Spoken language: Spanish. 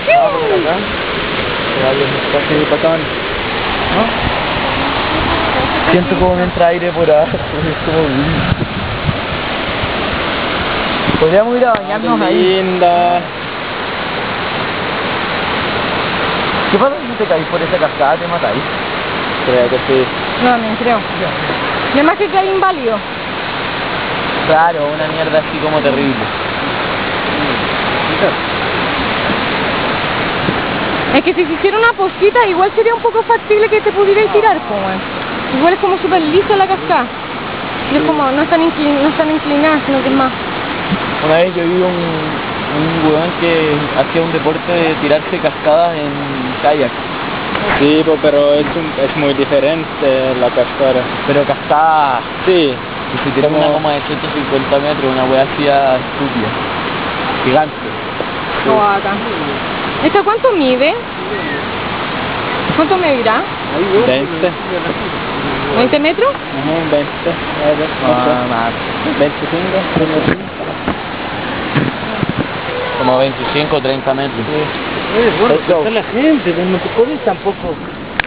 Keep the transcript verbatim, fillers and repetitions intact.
Ah, por acá. Ya, bien, casi bacán, ¿no? Siento como me entra aire por abajo, es como... Podríamos ir a bañarnos Ah, ahí. linda. ¿Qué pasa si te caís por esa cascada? ¿Te matáis? Creo que sí. No, también creo. Y además que cae inválido. Claro, una mierda así como terrible. Es que si se hiciera una posita, igual sería un poco factible que te pudierais tirar, pues, weón. Igual es como súper lisa la cascada. Y es como, no es tan, inclin no es tan inclinada, sino que es más. Una vez yo vi un, un weón que hacía un deporte de tirarse cascadas en kayak. Sí, pues, pero es, un, es muy diferente la cascada. Pero cascada... Sí. Y se tiró Como- una goma de ciento cincuenta metros, una wea así estúpida. Gigante. Oh, acá. ¿Esta cuánto mide? ¿Cuánto medirá? veinte. ¿veinte metros? Ajá, veinte. A ver, no sé. Ah, más. veinticinco. Como veinticinco o treinta metros. Oye, bueno, está la gente, pues no te pones tampoco